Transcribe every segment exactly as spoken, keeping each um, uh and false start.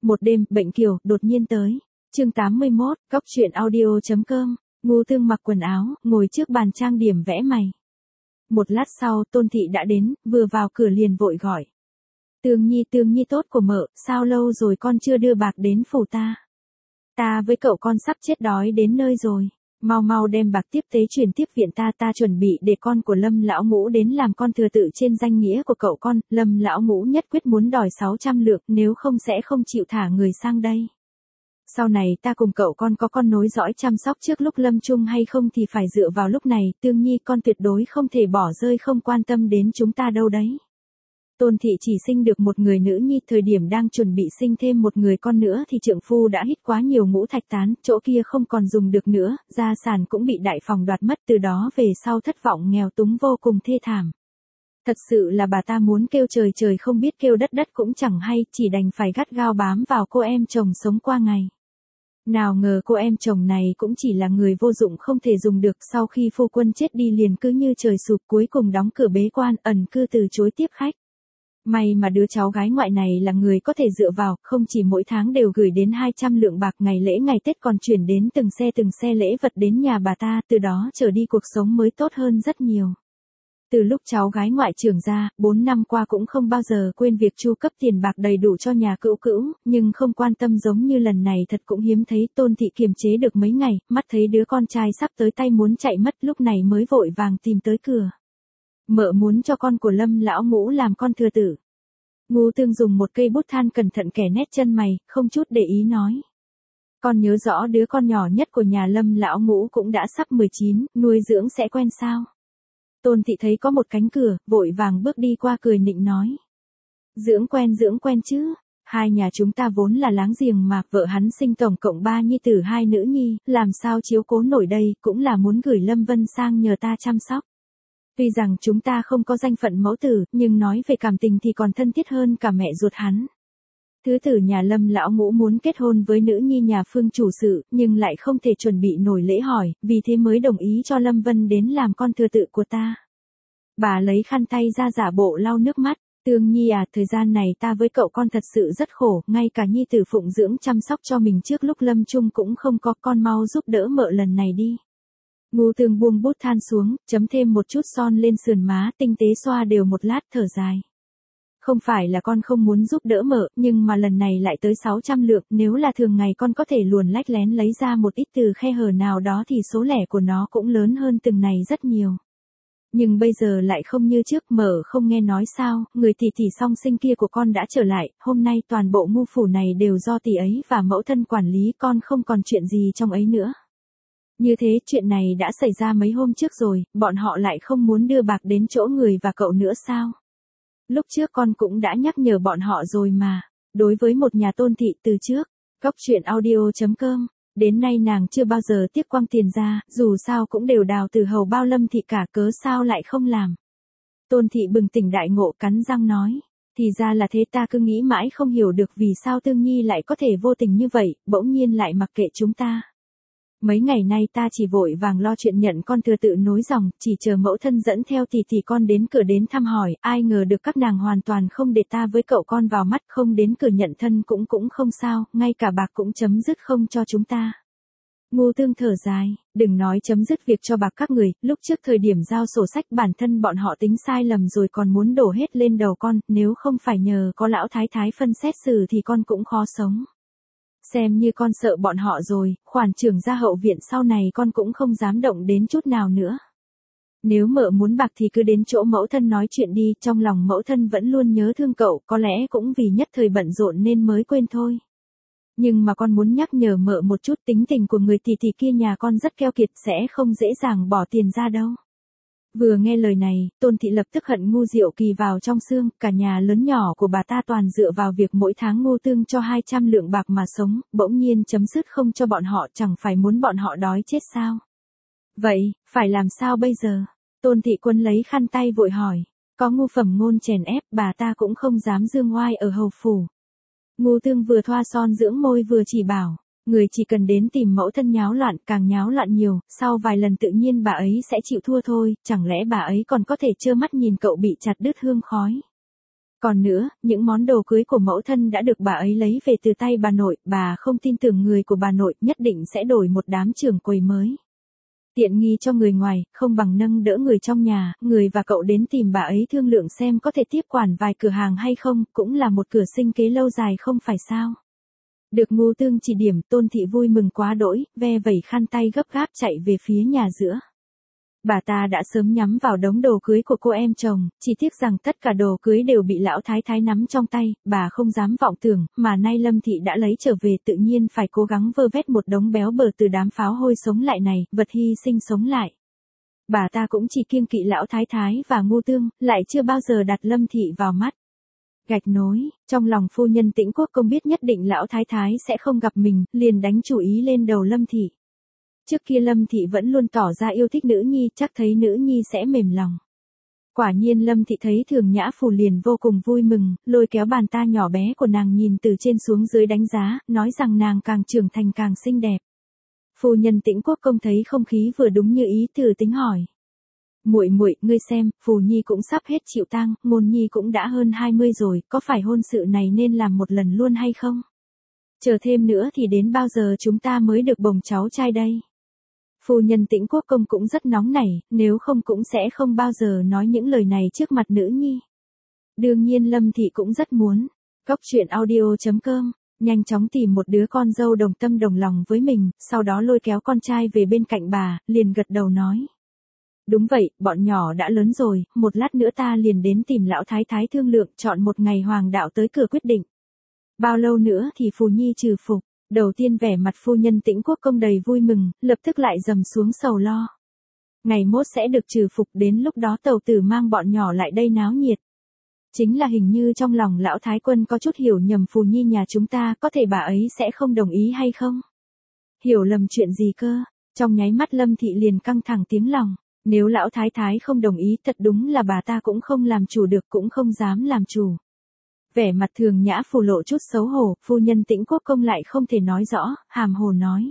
Một đêm, bệnh kiều, đột nhiên tới. Chương tám mươi mốt, Cóc truyện audio chấm com. Ngô Tương mặc quần áo, ngồi trước bàn trang điểm vẽ mày. Một lát sau, Tôn Thị đã đến, vừa vào cửa liền vội gọi. Tương Nhi, Tương Nhi tốt của mợ, sao lâu rồi con chưa đưa bạc đến phủ ta? Ta với cậu con sắp chết đói đến nơi rồi. Mau mau đem bạc tiếp tế chuyển tiếp viện ta, ta chuẩn bị để con của Lâm lão ngũ đến làm con thừa tự trên danh nghĩa của cậu con. Lâm lão ngũ nhất quyết muốn đòi sáu trăm lượng, nếu không sẽ không chịu thả người sang đây. Sau này ta cùng cậu con có con nối dõi chăm sóc trước lúc lâm chung hay không thì phải dựa vào lúc này. Tương Nhi con tuyệt đối không thể bỏ rơi, không quan tâm đến chúng ta đâu đấy. Tôn Thị chỉ sinh được một người nữ nhi, thời điểm đang chuẩn bị sinh thêm một người con nữa thì trượng phu đã hít quá nhiều ngũ thạch tán, chỗ kia không còn dùng được nữa, gia sản cũng bị đại phòng đoạt mất, từ đó về sau thất vọng nghèo túng vô cùng thê thảm. Thật sự là bà ta muốn kêu trời trời không biết kêu đất đất cũng chẳng hay, chỉ đành phải gắt gao bám vào cô em chồng sống qua ngày. Nào ngờ cô em chồng này cũng chỉ là người vô dụng không thể dùng được, sau khi phu quân chết đi liền cứ như trời sụp, cuối cùng đóng cửa bế quan, ẩn cư từ chối tiếp khách. May mà đứa cháu gái ngoại này là người có thể dựa vào, không chỉ mỗi tháng đều gửi đến hai trăm lượng bạc, ngày lễ ngày Tết còn chuyển đến từng xe từng xe lễ vật đến nhà bà ta, từ đó trở đi cuộc sống mới tốt hơn rất nhiều. Từ lúc cháu gái ngoại trưởng ra, bốn năm qua cũng không bao giờ quên việc chu cấp tiền bạc đầy đủ cho nhà cữu cữu, nhưng không quan tâm giống như lần này thật cũng hiếm thấy. Tôn Thị kiềm chế được mấy ngày, mắt thấy đứa con trai sắp tới tay muốn chạy mất, lúc này mới vội vàng tìm tới cửa. Mợ muốn cho con của Lâm lão ngũ làm con thừa tử. Ngô Tương dùng một cây bút than cẩn thận kẻ nét chân mày, không chút để ý nói. Con nhớ rõ đứa con nhỏ nhất của nhà Lâm lão ngũ cũng đã sắp mười chín, nuôi dưỡng sẽ quen sao? Tôn Thị thấy có một cánh cửa, vội vàng bước đi qua cười nịnh nói. Dưỡng quen dưỡng quen chứ, hai nhà chúng ta vốn là láng giềng mà, vợ hắn sinh tổng cộng ba nhi tử hai nữ nhi, làm sao chiếu cố nổi đây, cũng là muốn gửi Lâm Vân sang nhờ ta chăm sóc. Tuy rằng chúng ta không có danh phận mẫu tử, nhưng nói về cảm tình thì còn thân thiết hơn cả mẹ ruột hắn. Thứ tử nhà Lâm lão ngũ muốn kết hôn với nữ nhi nhà Phương chủ sự, nhưng lại không thể chuẩn bị nổi lễ hỏi, vì thế mới đồng ý cho Lâm Vân đến làm con thừa tự của ta. Bà lấy khăn tay ra giả bộ lau nước mắt. Tương Nhi à, thời gian này ta với cậu con thật sự rất khổ, ngay cả nhi tử phụng dưỡng chăm sóc cho mình trước lúc lâm chung cũng không có, con mau giúp đỡ mợ lần này đi. Ngô Tương buông bút than xuống, chấm thêm một chút son lên sườn má, tinh tế xoa đều một lát, thở dài. Không phải là con không muốn giúp đỡ mợ, nhưng mà lần này lại tới sáu trăm lượng, nếu là thường ngày con có thể luồn lách lén lấy ra một ít từ khe hở nào đó thì số lẻ của nó cũng lớn hơn từng này rất nhiều. Nhưng bây giờ lại không như trước, mợ không nghe nói sao, người tỷ tỷ song sinh kia của con đã trở lại, hôm nay toàn bộ ngu phủ này đều do tỷ ấy và mẫu thân quản lý, con không còn chuyện gì trong ấy nữa. Như thế chuyện này đã xảy ra mấy hôm trước rồi, bọn họ lại không muốn đưa bạc đến chỗ người và cậu nữa sao? Lúc trước con cũng đã nhắc nhở bọn họ rồi mà. Đối với một nhà Tôn Thị từ trước, Cóc truyện audio chấm com, đến nay nàng chưa bao giờ tiếc quăng tiền ra, dù sao cũng đều đào từ hầu bao Lâm Thị cả, cớ sao lại không làm. Tôn Thị bừng tỉnh đại ngộ, cắn răng nói. Thì ra là thế, ta cứ nghĩ mãi không hiểu được vì sao Tương Nhi lại có thể vô tình như vậy, bỗng nhiên lại mặc kệ chúng ta. Mấy ngày nay ta chỉ vội vàng lo chuyện nhận con thừa tự nối dòng, chỉ chờ mẫu thân dẫn theo thì thì con đến cửa đến thăm hỏi, ai ngờ được các nàng hoàn toàn không để ta với cậu con vào mắt, không đến cửa nhận thân cũng cũng không sao, ngay cả bạc cũng chấm dứt không cho chúng ta. Ngô Tương thở dài, đừng nói chấm dứt việc cho bạc các người, lúc trước thời điểm giao sổ sách bản thân bọn họ tính sai lầm rồi còn muốn đổ hết lên đầu con, nếu không phải nhờ có lão thái thái phân xét xử thì con cũng khó sống. Xem như con sợ bọn họ rồi, khoản trưởng gia hậu viện sau này con cũng không dám động đến chút nào nữa. Nếu mợ muốn bạc thì cứ đến chỗ mẫu thân nói chuyện đi, trong lòng mẫu thân vẫn luôn nhớ thương cậu, có lẽ cũng vì nhất thời bận rộn nên mới quên thôi. Nhưng mà con muốn nhắc nhở mợ một chút, tính tình của người tỷ tỷ kia nhà con rất keo kiệt, sẽ không dễ dàng bỏ tiền ra đâu. Vừa nghe lời này, Tôn Thị lập tức hận ngu Diệu Kỳ vào trong xương, cả nhà lớn nhỏ của bà ta toàn dựa vào việc mỗi tháng Ngô Tương cho hai trăm lượng bạc mà sống, bỗng nhiên chấm dứt không cho bọn họ, chẳng phải muốn bọn họ đói chết sao? Vậy, phải làm sao bây giờ? Tôn Thị Quân lấy khăn tay vội hỏi, có ngu phẩm ngôn chèn ép, bà ta cũng không dám dương oai ở hầu phủ. Ngô Tương vừa thoa son dưỡng môi vừa chỉ bảo. Người chỉ cần đến tìm mẫu thân nháo loạn, càng nháo loạn nhiều, sau vài lần tự nhiên bà ấy sẽ chịu thua thôi, chẳng lẽ bà ấy còn có thể trơ mắt nhìn cậu bị chặt đứt hương khói. Còn nữa, những món đồ cưới của mẫu thân đã được bà ấy lấy về từ tay bà nội, bà không tin tưởng người của bà nội nhất định sẽ đổi một đám trưởng quầy mới. Tiện nghi cho người ngoài, không bằng nâng đỡ người trong nhà, người và cậu đến tìm bà ấy thương lượng xem có thể tiếp quản vài cửa hàng hay không, cũng là một cửa sinh kế lâu dài không phải sao. Được Ngô Tương chỉ điểm, Tôn Thị vui mừng quá đỗi, ve vẩy khăn tay gấp gáp chạy về phía nhà giữa. Bà ta đã sớm nhắm vào đống đồ cưới của cô em chồng, chỉ tiếc rằng tất cả đồ cưới đều bị lão thái thái nắm trong tay, bà không dám vọng tưởng, mà nay Lâm Thị đã lấy trở về tự nhiên phải cố gắng vơ vét một đống béo bở từ đám pháo hôi sống lại này, vật hy sinh sống lại. Bà ta cũng chỉ kiêng kỵ lão thái thái và Ngô Tương, lại chưa bao giờ đặt Lâm Thị vào mắt. Gạch nối, trong lòng phu nhân Tĩnh Quốc Công biết nhất định lão thái thái sẽ không gặp mình, liền đánh chủ ý lên đầu Lâm Thị. Trước kia Lâm Thị vẫn luôn tỏ ra yêu thích nữ nhi, chắc thấy nữ nhi sẽ mềm lòng. Quả nhiên Lâm Thị thấy Thường Nhã Phù liền vô cùng vui mừng, lôi kéo bàn tay nhỏ bé của nàng nhìn từ trên xuống dưới đánh giá, nói rằng nàng càng trưởng thành càng xinh đẹp. Phu nhân Tĩnh Quốc Công thấy không khí vừa đúng như ý Từ Tính hỏi. Muội muội, ngươi xem, Phù Nhi cũng sắp hết chịu tang, Ngôn Nhi cũng đã hơn hai mươi rồi, có phải hôn sự này nên làm một lần luôn hay không? Chờ thêm nữa thì đến bao giờ chúng ta mới được bồng cháu trai đây? Phu nhân Tĩnh Quốc Công cũng rất nóng nảy, nếu không cũng sẽ không bao giờ nói những lời này trước mặt nữ nhi. Đương nhiên Lâm Thị cũng rất muốn. Cóc truyện audio chấm com, nhanh chóng tìm một đứa con dâu đồng tâm đồng lòng với mình, sau đó lôi kéo con trai về bên cạnh bà, liền gật đầu nói. Đúng vậy, bọn nhỏ đã lớn rồi, một lát nữa ta liền đến tìm lão thái thái thương lượng, chọn một ngày hoàng đạo tới cửa quyết định. Bao lâu nữa thì Phù Nhi trừ phục? Đầu tiên vẻ mặt phu nhân Tĩnh Quốc Công đầy vui mừng, lập tức lại dầm xuống sầu lo. Ngày mốt sẽ được trừ phục, đến lúc đó tàu tử mang bọn nhỏ lại đây náo nhiệt. Chính là hình như trong lòng lão thái quân có chút hiểu nhầm Phù Nhi nhà chúng ta, có thể bà ấy sẽ không đồng ý hay không? Hiểu lầm chuyện gì cơ? Trong nháy mắt Lâm Thị liền căng thẳng tiếng lòng. Nếu lão thái thái không đồng ý thật đúng là bà ta cũng không làm chủ được, cũng không dám làm chủ. Vẻ mặt Thường Nhã Phù lộ chút xấu hổ, phu nhân Tĩnh Quốc Công lại không thể nói rõ, hàm hồ nói.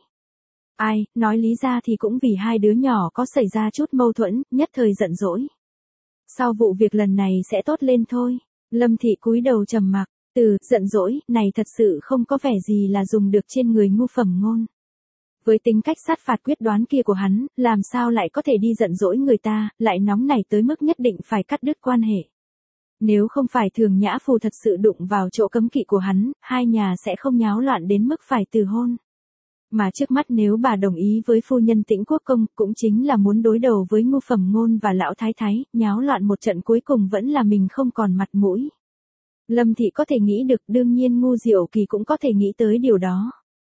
Ai, nói lý ra thì cũng vì hai đứa nhỏ có xảy ra chút mâu thuẫn, nhất thời giận dỗi. Sau vụ việc lần này sẽ tốt lên thôi. Lâm Thị cúi đầu trầm mặc, từ giận dỗi này thật sự không có vẻ gì là dùng được trên người Ngu Phẩm Ngôn. Với tính cách sát phạt quyết đoán kia của hắn, làm sao lại có thể đi giận dỗi người ta, lại nóng nảy tới mức nhất định phải cắt đứt quan hệ. Nếu không phải Thường Nhã Phù thật sự đụng vào chỗ cấm kỵ của hắn, hai nhà sẽ không nháo loạn đến mức phải từ hôn. Mà trước mắt nếu bà đồng ý với phu nhân Tĩnh Quốc Công, cũng chính là muốn đối đầu với Ngu Phẩm Ngôn và lão thái thái, nháo loạn một trận cuối cùng vẫn là mình không còn mặt mũi. Lâm Thị có thể nghĩ được, đương nhiên Ngu Diệu Kỳ cũng có thể nghĩ tới điều đó.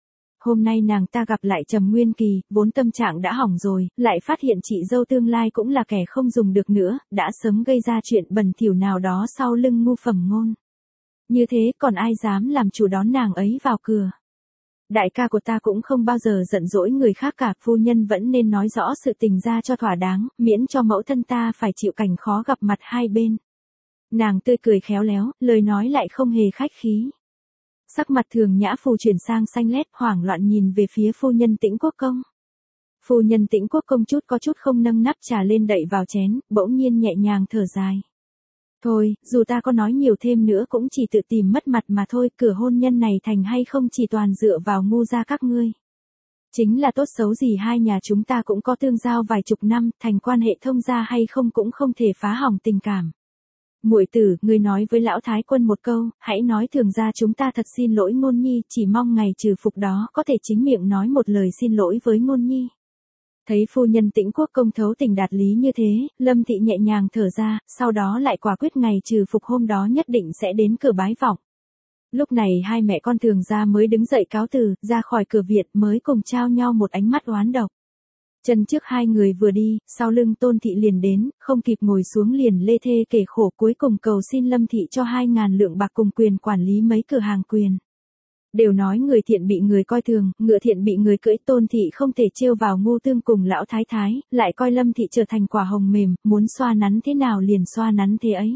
Hôm nay nàng ta gặp lại Trầm Nguyên Kỳ, vốn tâm trạng đã hỏng rồi, lại phát hiện chị dâu tương lai cũng là kẻ không dùng được nữa, đã sớm gây ra chuyện bẩn thỉu nào đó sau lưng Ngu Phẩm Ngôn. Như thế còn ai dám làm chủ đón nàng ấy vào cửa. Đại ca của ta cũng không bao giờ giận dỗi người khác cả, phu nhân vẫn nên nói rõ sự tình ra cho thỏa đáng, miễn cho mẫu thân ta phải chịu cảnh khó gặp mặt hai bên. Nàng tươi cười khéo léo, lời nói lại không hề khách khí. Sắc mặt Thường Nhã Phù chuyển sang xanh lét, hoảng loạn nhìn về phía phu nhân Tĩnh Quốc Công. Phu nhân Tĩnh Quốc Công chút có chút không nâng nắp trà lên đậy vào chén, bỗng nhiên nhẹ nhàng thở dài. Thôi, dù ta có nói nhiều thêm nữa cũng chỉ tự tìm mất mặt mà thôi, cửa hôn nhân này thành hay không chỉ toàn dựa vào Ngu gia các ngươi. Chính là tốt xấu gì hai nhà chúng ta cũng có tương giao vài chục năm, thành quan hệ thông gia hay không cũng không thể phá hỏng tình cảm. Muội tử, ngươi nói với lão thái quân một câu, hãy nói Thường gia chúng ta thật xin lỗi Ngôn Nhi, chỉ mong ngày trừ phục đó có thể chính miệng nói một lời xin lỗi với Ngôn Nhi. Thấy phu nhân Tĩnh Quốc Công thấu tình đạt lý như thế, Lâm Thị nhẹ nhàng thở ra, sau đó lại quả quyết ngày trừ phục hôm đó nhất định sẽ đến cửa bái vọng. Lúc này hai mẹ con Thường gia mới đứng dậy cáo từ, ra khỏi cửa viện mới cùng trao nhau một ánh mắt oán độc. Chân trước hai người vừa đi, sau lưng Tôn Thị liền đến, không kịp ngồi xuống liền lê thê kể khổ, cuối cùng cầu xin Lâm Thị cho hai ngàn lượng bạc cùng quyền quản lý mấy cửa hàng quyền. Đều nói người thiện bị người coi thường, ngựa thiện bị người cưỡi, Tôn Thị không thể trêu vào Ngô Tương cùng lão thái thái, lại coi Lâm Thị trở thành quả hồng mềm, muốn xoa nắn thế nào liền xoa nắn thế ấy.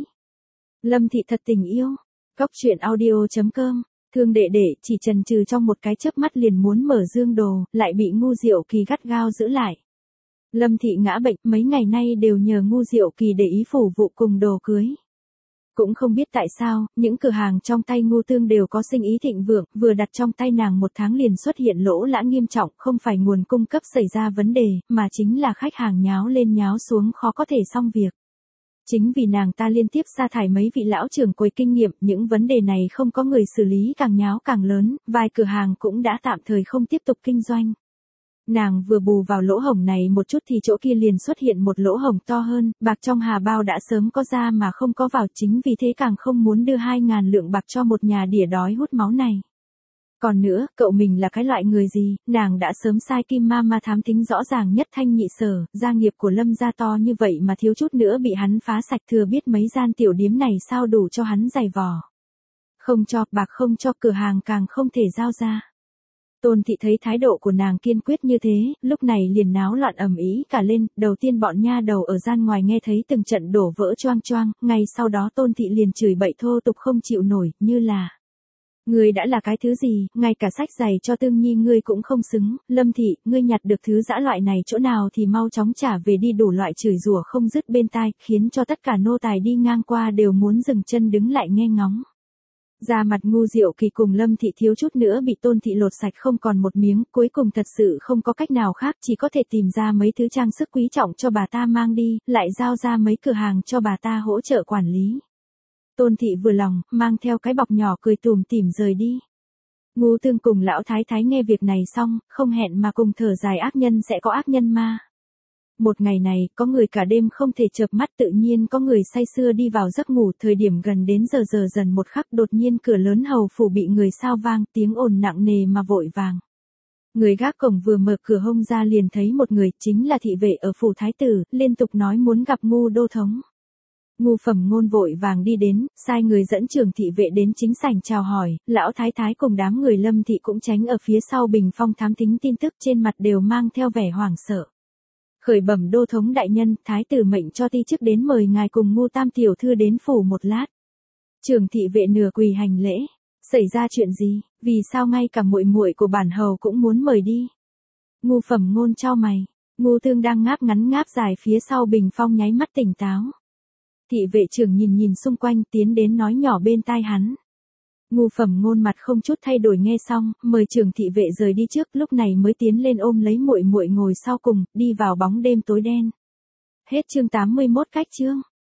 Lâm Thị thật tình yêu. Cóc truyện audio chấm com, thương đệ đệ chỉ chần chừ trong một cái chớp mắt liền muốn mở dương đồ, lại bị Ngu Diệu Kỳ gắt gao giữ lại. Lâm Thị ngã bệnh, mấy ngày nay đều nhờ Ngu Diệu Kỳ để ý phủ vụ cùng đồ cưới. Cũng không biết tại sao, những cửa hàng trong tay Ngô Tương đều có sinh ý thịnh vượng, vừa đặt trong tay nàng một tháng liền xuất hiện lỗ lã nghiêm trọng, không phải nguồn cung cấp xảy ra vấn đề, mà chính là khách hàng nháo lên nháo xuống khó có thể xong việc. Chính vì nàng ta liên tiếp sa thải mấy vị lão trưởng quầy kinh nghiệm, những vấn đề này không có người xử lý càng nháo càng lớn, vài cửa hàng cũng đã tạm thời không tiếp tục kinh doanh. Nàng vừa bù vào lỗ hổng này một chút thì chỗ kia liền xuất hiện một lỗ hổng to hơn, bạc trong hà bao đã sớm có ra mà không có vào, chính vì thế càng không muốn đưa hai ngàn lượng bạc cho một nhà đỉa đói hút máu này. Còn nữa, cậu mình là cái loại người gì, nàng đã sớm sai Kim Ma Ma thám tính rõ ràng nhất thanh nhị sở, gia nghiệp của Lâm gia to như vậy mà thiếu chút nữa bị hắn phá sạch, thừa biết mấy gian tiểu điếm này sao đủ cho hắn giày vò. Không cho, bạc không cho, cửa hàng càng không thể giao ra. Tôn thị thấy thái độ của nàng kiên quyết như thế, lúc này liền náo loạn ầm ĩ cả lên, đầu tiên bọn nha đầu ở gian ngoài nghe thấy từng trận đổ vỡ choang choang, ngay sau đó Tôn thị liền chửi bậy thô tục không chịu nổi, như là: ngươi đã là cái thứ gì, ngay cả sách giày cho Tương Nhi ngươi cũng không xứng, Lâm thị, ngươi nhặt được thứ dã loại này chỗ nào thì mau chóng trả về đi, đủ loại chửi rủa không dứt bên tai, khiến cho tất cả nô tài đi ngang qua đều muốn dừng chân đứng lại nghe ngóng. Da mặt Ngu Diệu Kỳ cùng Lâm thị thiếu chút nữa bị Tôn thị lột sạch không còn một miếng, cuối cùng thật sự không có cách nào khác, chỉ có thể tìm ra mấy thứ trang sức quý trọng cho bà ta mang đi, lại giao ra mấy cửa hàng cho bà ta hỗ trợ quản lý. Tôn thị vừa lòng, mang theo cái bọc nhỏ cười tủm tỉm rời đi. Ngô Tương cùng lão thái thái nghe việc này xong, không hẹn mà cùng thở dài, ác nhân sẽ có ác nhân ma. Một ngày này, có người cả đêm không thể chợp mắt, tự nhiên có người say sưa đi vào giấc ngủ, thời điểm gần đến giờ giờ dần một khắc, đột nhiên cửa lớn hầu phủ bị người sao vang, tiếng ồn nặng nề mà vội vàng. Người gác cổng vừa mở cửa hông ra liền thấy một người, chính là thị vệ ở phủ thái tử, liên tục nói muốn gặp Ngu đô thống. Ngu Phẩm Ngôn vội vàng đi đến, sai người dẫn trưởng thị vệ đến chính sảnh chào hỏi, lão thái thái cùng đám người Lâm thị cũng tránh ở phía sau bình phong thám thính tin tức, trên mặt đều mang theo vẻ hoảng sợ. Khởi bẩm đô thống đại nhân, thái tử mệnh cho ti chức đến mời ngài cùng Ngu tam tiểu thư đến phủ một lát. Trưởng thị vệ nửa quỳ hành lễ. Xảy ra chuyện gì, vì sao ngay cả muội muội của bản hầu cũng muốn mời đi? Ngu Phẩm Ngôn chau mày. Ngu Tương đang ngáp ngắn ngáp dài phía sau bình phong nháy mắt tỉnh táo. Thị vệ trưởng nhìn nhìn xung quanh, tiến đến nói nhỏ bên tai hắn. Ngu Phẩm Ngôn mặt không chút thay đổi nghe xong, mời trưởng thị vệ rời đi trước, lúc này mới tiến lên ôm lấy muội muội ngồi sau cùng, đi vào bóng đêm tối đen. Hết chương tám mươi mốt. Cách chương